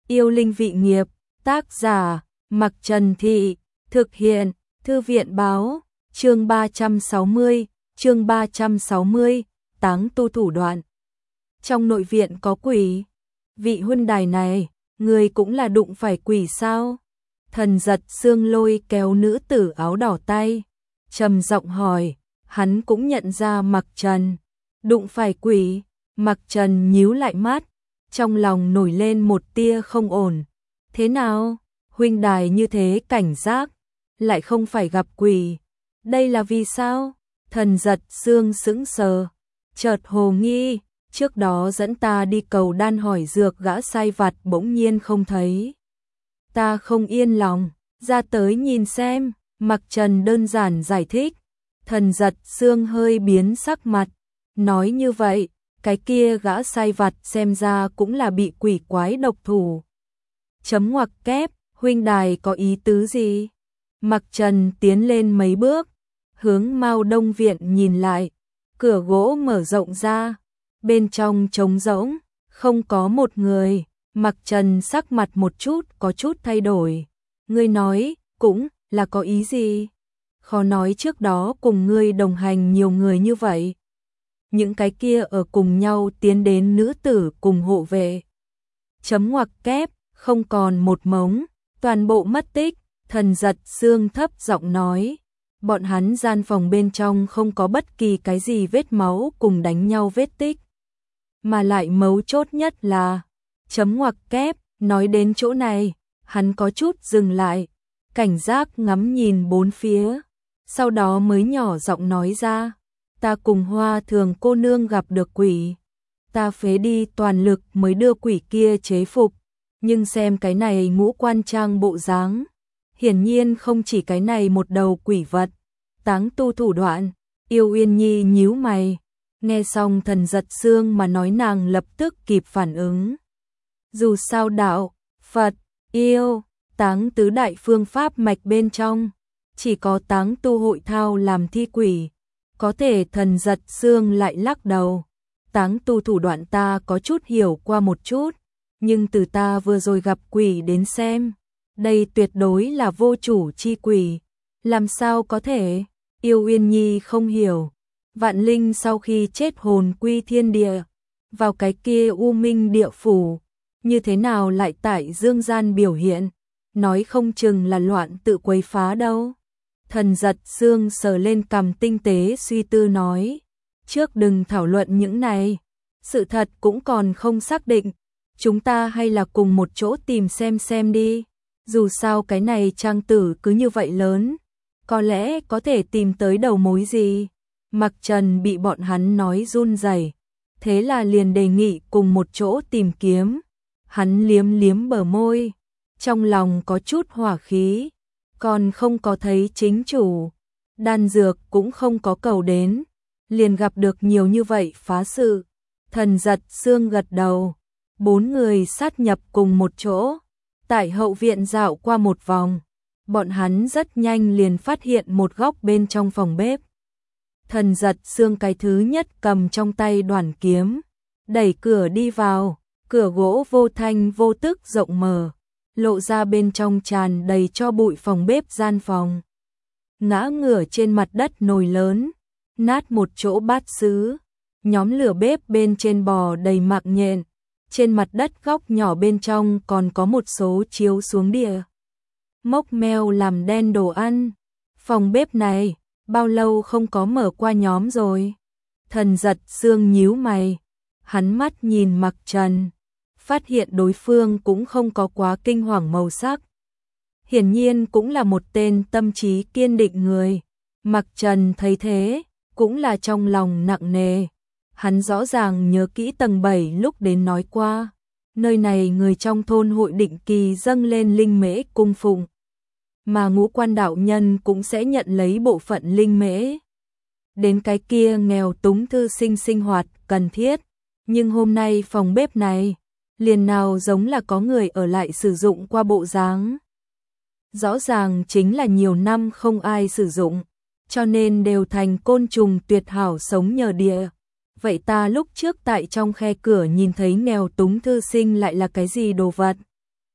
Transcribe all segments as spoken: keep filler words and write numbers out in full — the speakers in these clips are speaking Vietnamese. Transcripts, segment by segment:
Yêu linh vị nghiệp, tác giả, Mặc Trần Thị, thực hiện, Thư viện báo, chương ba trăm sáu mươi, chương ba trăm sáu mươi, táng tu thủ đoạn. Trong nội viện có quỷ, vị huynh đài này, người cũng là đụng phải quỷ sao? Thần Giật Xương lôi kéo nữ tử áo đỏ tay, trầm giọng hỏi, hắn cũng nhận ra Mặc Trần, đụng phải quỷ. Mặc Trần nhíu lại mắt, trong lòng nổi lên một tia không ổn. Thế nào? Huynh đài như thế cảnh giác, lại không phải gặp quỷ. Đây là vì sao? Thần Giật Xương sững sờ, chợt hồ nghi, trước đó dẫn ta đi cầu đan hỏi dược gã sai vặt bỗng nhiên không thấy. Ta không yên lòng, ra tới nhìn xem, Mặc Trần đơn giản giải thích. Thần Giật Xương hơi biến sắc mặt, nói như vậy, cái kia gã sai vặt xem ra cũng là bị quỷ quái độc thủ. Chấm ngoặc kép, huynh đài có ý tứ gì? Mặc Trần tiến lên mấy bước, hướng Mao Đông viện nhìn lại, cửa gỗ mở rộng ra, bên trong trống rỗng, không có một người. Mặc Trần sắc mặt một chút có chút thay đổi. Ngươi nói, cũng là có ý gì? Khó nói trước đó cùng ngươi đồng hành nhiều người như vậy. Những cái kia ở cùng nhau tiến đến nữ tử cùng hộ vệ. Chấm ngoặc kép, không còn một mống, toàn bộ mất tích. Thần Giật Xương thấp giọng nói, bọn hắn gian phòng bên trong không có bất kỳ cái gì vết máu cùng đánh nhau vết tích. Mà lại mấu chốt nhất là, chấm ngoặc kép, nói đến chỗ này, hắn có chút dừng lại, cảnh giác ngắm nhìn bốn phía, sau đó mới nhỏ giọng nói ra, ta cùng Hoa Thường cô nương gặp được quỷ, ta phế đi toàn lực mới đưa quỷ kia chế phục, nhưng xem cái này ngũ quan trang bộ dáng, hiển nhiên không chỉ cái này một đầu quỷ vật, táng tu thủ đoạn. Yêu Uyên Nhi nhíu mày, nghe xong Thần Giật Xương mà nói nàng lập tức kịp phản ứng. Dù sao đạo, Phật, yêu, táng tứ đại phương pháp mạch bên trong, chỉ có táng tu hội thao làm thi quỷ, có thể. Thần Giật Xương lại lắc đầu, táng tu thủ đoạn ta có chút hiểu qua một chút, nhưng từ ta vừa rồi gặp quỷ đến xem, đây tuyệt đối là vô chủ chi quỷ, làm sao có thể? Yêu Uyên Nhi không hiểu, vạn linh sau khi chết hồn quy thiên địa, vào cái kia u minh địa phủ, như thế nào lại tại dương gian biểu hiện, nói không chừng là loạn tự quấy phá đâu. Thần Giật Xương sờ lên cằm tinh tế suy tư nói, trước đừng thảo luận những này, sự thật cũng còn không xác định, chúng ta hay là cùng một chỗ tìm xem xem đi, dù sao cái này trang tử cứ như vậy lớn, có lẽ có thể tìm tới đầu mối gì. Mặc Trần bị bọn hắn nói run rẩy, thế là liền đề nghị cùng một chỗ tìm kiếm. Hắn liếm liếm bờ môi, trong lòng có chút hỏa khí, còn không có thấy chính chủ, đan dược cũng không có cầu đến, liền gặp được nhiều như vậy phá sự. Thần Giật Xương gật đầu, bốn người sát nhập cùng một chỗ, tại hậu viện dạo qua một vòng, bọn hắn rất nhanh liền phát hiện một góc bên trong phòng bếp. Thần Giật Xương cái thứ nhất cầm trong tay đoản kiếm, đẩy cửa đi vào, cửa gỗ vô thanh vô tức rộng mở, lộ ra bên trong tràn đầy cho bụi phòng bếp gian phòng. Ngã ngửa trên mặt đất nồi lớn, nát một chỗ bát sứ, nhóm lửa bếp bên trên bò đầy mạng nhện, trên mặt đất góc nhỏ bên trong còn có một số chiếu xuống địa mốc meo làm đen đồ ăn. Phòng bếp này, bao lâu không có mở qua nhóm rồi? Thần Giật Xương nhíu mày, hắn mắt nhìn Mặc Trần, phát hiện đối phương cũng không có quá kinh hoàng màu sắc. Hiển nhiên cũng là một tên tâm trí kiên định người. Mặc Trần thấy thế, cũng là trong lòng nặng nề. Hắn rõ ràng nhớ kỹ tầng bảy lúc đến nói qua, nơi này người trong thôn hội định kỳ dâng lên linh mễ cung phụng, mà ngũ quan đạo nhân cũng sẽ nhận lấy bộ phận linh mễ. Đến cái kia nghèo túng thư sinh sinh hoạt cần thiết, nhưng hôm nay phòng bếp này, liền nào giống là có người ở lại sử dụng qua bộ dáng. Rõ ràng chính là nhiều năm không ai sử dụng, cho nên đều thành côn trùng tuyệt hảo sống nhờ địa. Vậy ta lúc trước tại trong khe cửa nhìn thấy nghèo túng thư sinh lại là cái gì đồ vật?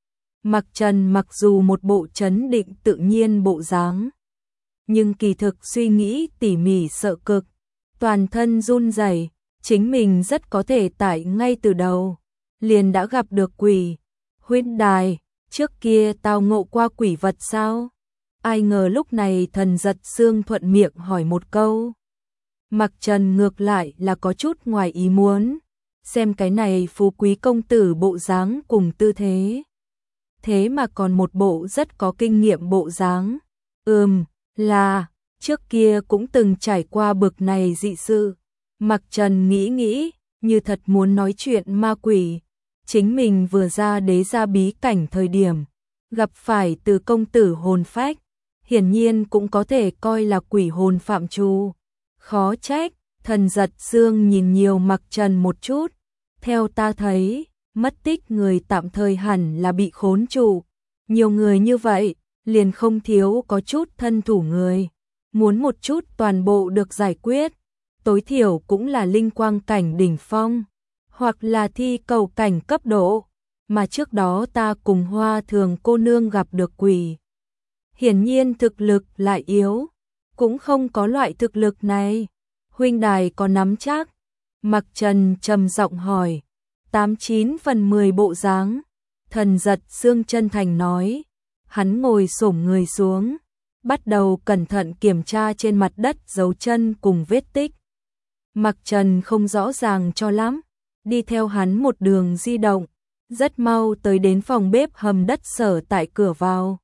Mặc Trần mặc dù một bộ trấn định tự nhiên bộ dáng, nhưng kỳ thực suy nghĩ tỉ mỉ sợ cực, toàn thân run rẩy, chính mình rất có thể tại ngay từ đầu liền đã gặp được quỷ. Huynh đài, trước kia tao ngộ qua quỷ vật sao? Ai ngờ lúc này Thần Giật Xương thuận miệng hỏi một câu. Mặc Trần ngược lại là có chút ngoài ý muốn, xem cái này phú quý công tử bộ dáng cùng tư thế. Thế mà còn một bộ rất có kinh nghiệm bộ dáng. Ừm, là, trước kia cũng từng trải qua bực này dị sự. Mặc Trần nghĩ nghĩ, như thật muốn nói chuyện ma quỷ. Chính mình vừa ra đế gia bí cảnh thời điểm, gặp phải từ công tử hồn phách, hiển nhiên cũng có thể coi là quỷ hồn phạm trù. Khó trách, Thần Giật Xương nhìn nhiều Mặc Trần một chút. Theo ta thấy, mất tích người tạm thời hẳn là bị khốn trụ. Nhiều người như vậy, liền không thiếu có chút thân thủ người. Muốn một chút toàn bộ được giải quyết, tối thiểu cũng là linh quang cảnh đỉnh phong, hoặc là thi cầu cảnh cấp độ. Mà trước đó ta cùng Hoa Thường cô nương gặp được quỷ, hiển nhiên thực lực lại yếu, cũng không có loại thực lực này. Huynh đài có nắm chắc? Mặc Trần trầm giọng hỏi. Tám chín phần mười bộ dáng. Thần Giật Xương chân thành nói. Hắn ngồi xổm người xuống, bắt đầu cẩn thận kiểm tra trên mặt đất dấu chân cùng vết tích. Mặc Trần không rõ ràng cho lắm, đi theo hắn một đường di động, rất mau tới đến phòng bếp hầm đất sở tại cửa vào.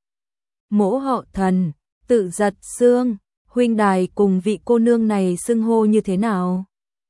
Mỗ họ Thần, tự Giật Xương, huynh đài cùng vị cô nương này xưng hô như thế nào?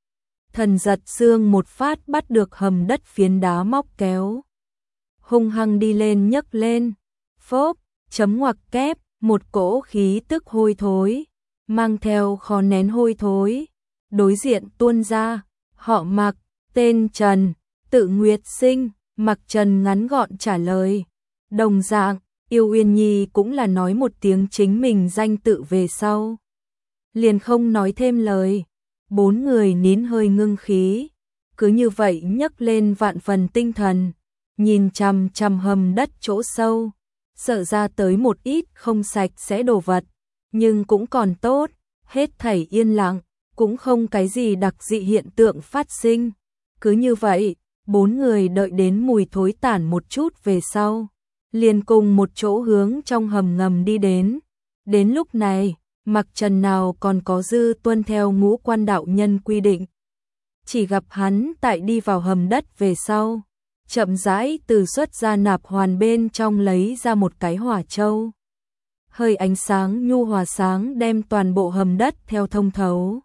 Thần Giật Xương một phát bắt được hầm đất phiến đá móc kéo, hung hăng đi lên nhấc lên, phốp, chấm ngoặc kép, một cỗ khí tức hôi thối, mang theo khó nén hôi thối, đối diện tuôn ra. Họ Mặc, tên Trần, tự Nguyệt Sinh. Mặc Trần ngắn gọn trả lời. Đồng dạng, Yêu Uyên Nhi cũng là nói một tiếng chính mình danh tự về sau, liền không nói thêm lời. Bốn người nín hơi ngưng khí, cứ như vậy nhấc lên vạn phần tinh thần, nhìn chằm chằm hầm đất chỗ sâu, sợ ra tới một ít không sạch sẽ đồ vật, nhưng cũng còn tốt, hết thảy yên lặng, cũng không cái gì đặc dị hiện tượng phát sinh. Cứ như vậy, bốn người đợi đến mùi thối tản một chút về sau, liền cùng một chỗ hướng trong hầm ngầm đi đến. Đến lúc này, Mặc Trần nào còn có dư tuân theo Ngũ Quan đạo nhân quy định. Chỉ gặp hắn tại đi vào hầm đất về sau, chậm rãi từ xuất ra nạp hoàn bên trong lấy ra một cái hỏa châu. Hơi ánh sáng nhu hòa sáng đem toàn bộ hầm đất theo thông thấu.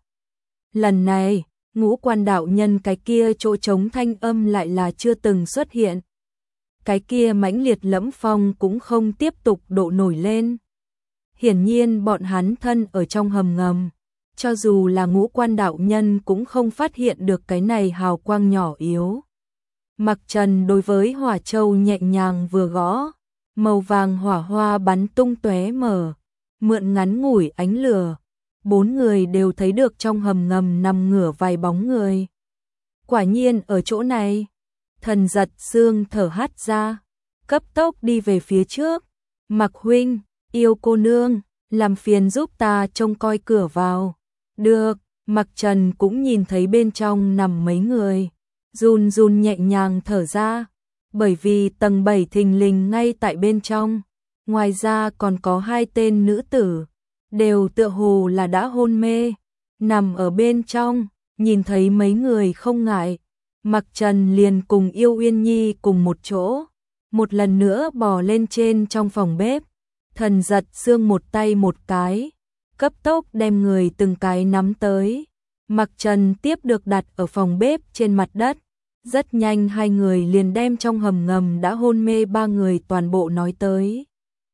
Lần này, Ngũ Quan đạo nhân cái kia chỗ trống thanh âm lại là chưa từng xuất hiện. Cái kia mãnh liệt lẫm phong cũng không tiếp tục độ nổi lên. Hiển nhiên bọn hắn thân ở trong hầm ngầm, cho dù là Ngũ Quan đạo nhân cũng không phát hiện được cái này hào quang nhỏ yếu. Mặc Trần đối với hỏa châu nhẹ nhàng vừa gõ, màu vàng hỏa hoa bắn tung tóe mở, mượn ngắn ngủi ánh lửa, bốn người đều thấy được trong hầm ngầm nằm ngửa vài bóng người. Quả nhiên ở chỗ này. Thần Giật Xương thở hắt ra, cấp tốc đi về phía trước. Mặc huynh, Yêu cô nương, làm phiền giúp ta trông coi cửa vào. Được. Mặc Trần cũng nhìn thấy bên trong nằm mấy người, run run nhẹ nhàng thở ra, bởi vì tầng bảy thình lình ngay tại bên trong. Ngoài ra còn có hai tên nữ tử, đều tựa hồ là đã hôn mê, nằm ở bên trong. Nhìn thấy mấy người không ngại, Mặc Trần liền cùng Yêu Uyên Nhi cùng một chỗ, một lần nữa bò lên trên trong phòng bếp. Thần Giật Xương một tay một cái, cấp tốc đem người từng cái nắm tới. Mặc Trần tiếp được đặt ở phòng bếp trên mặt đất. Rất nhanh hai người liền đem trong hầm ngầm đã hôn mê ba người toàn bộ nói tới.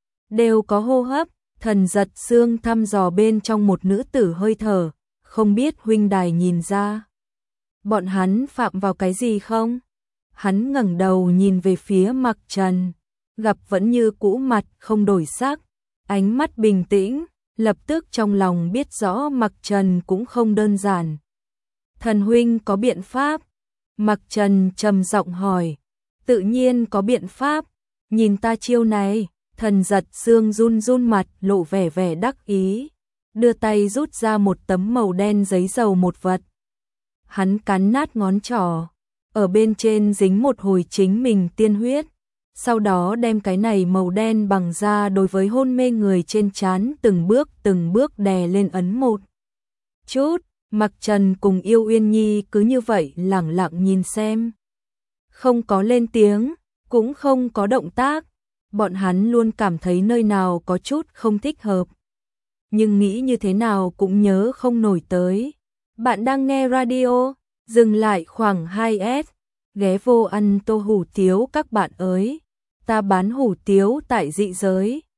Đều có hô hấp. Thần Giật Xương thăm dò bên trong một nữ tử hơi thở, không biết huynh đài nhìn ra bọn hắn phạm vào cái gì không? Hắn ngẩng đầu nhìn về phía Mặc Trần, gặp vẫn như cũ mặt không đổi sắc, ánh mắt bình tĩnh, lập tức trong lòng biết rõ Mặc Trần cũng không đơn giản. Thần huynh có biện pháp? Mặc Trần trầm giọng hỏi. Tự nhiên có biện pháp. Nhìn ta chiêu này, Thần Giật Sương run run mặt lộ vẻ vẻ đắc ý, đưa tay rút ra một tấm màu đen giấy dầu một vật. Hắn cắn nát ngón trỏ, ở bên trên dính một hồi chính mình tiên huyết, sau đó đem cái này màu đen bằng da đối với hôn mê người trên trán từng bước từng bước đè lên ấn một chút. Mặc Trần cùng Yêu Uyên Nhi cứ như vậy lẳng lặng nhìn xem, không có lên tiếng, cũng không có động tác. Bọn hắn luôn cảm thấy nơi nào có chút không thích hợp, nhưng nghĩ như thế nào cũng nhớ không nổi tới. Bạn đang nghe radio, dừng lại khoảng hai S, ghé vô ăn tô hủ tiếu các bạn ơi. Ta bán hủ tiếu tại dị giới,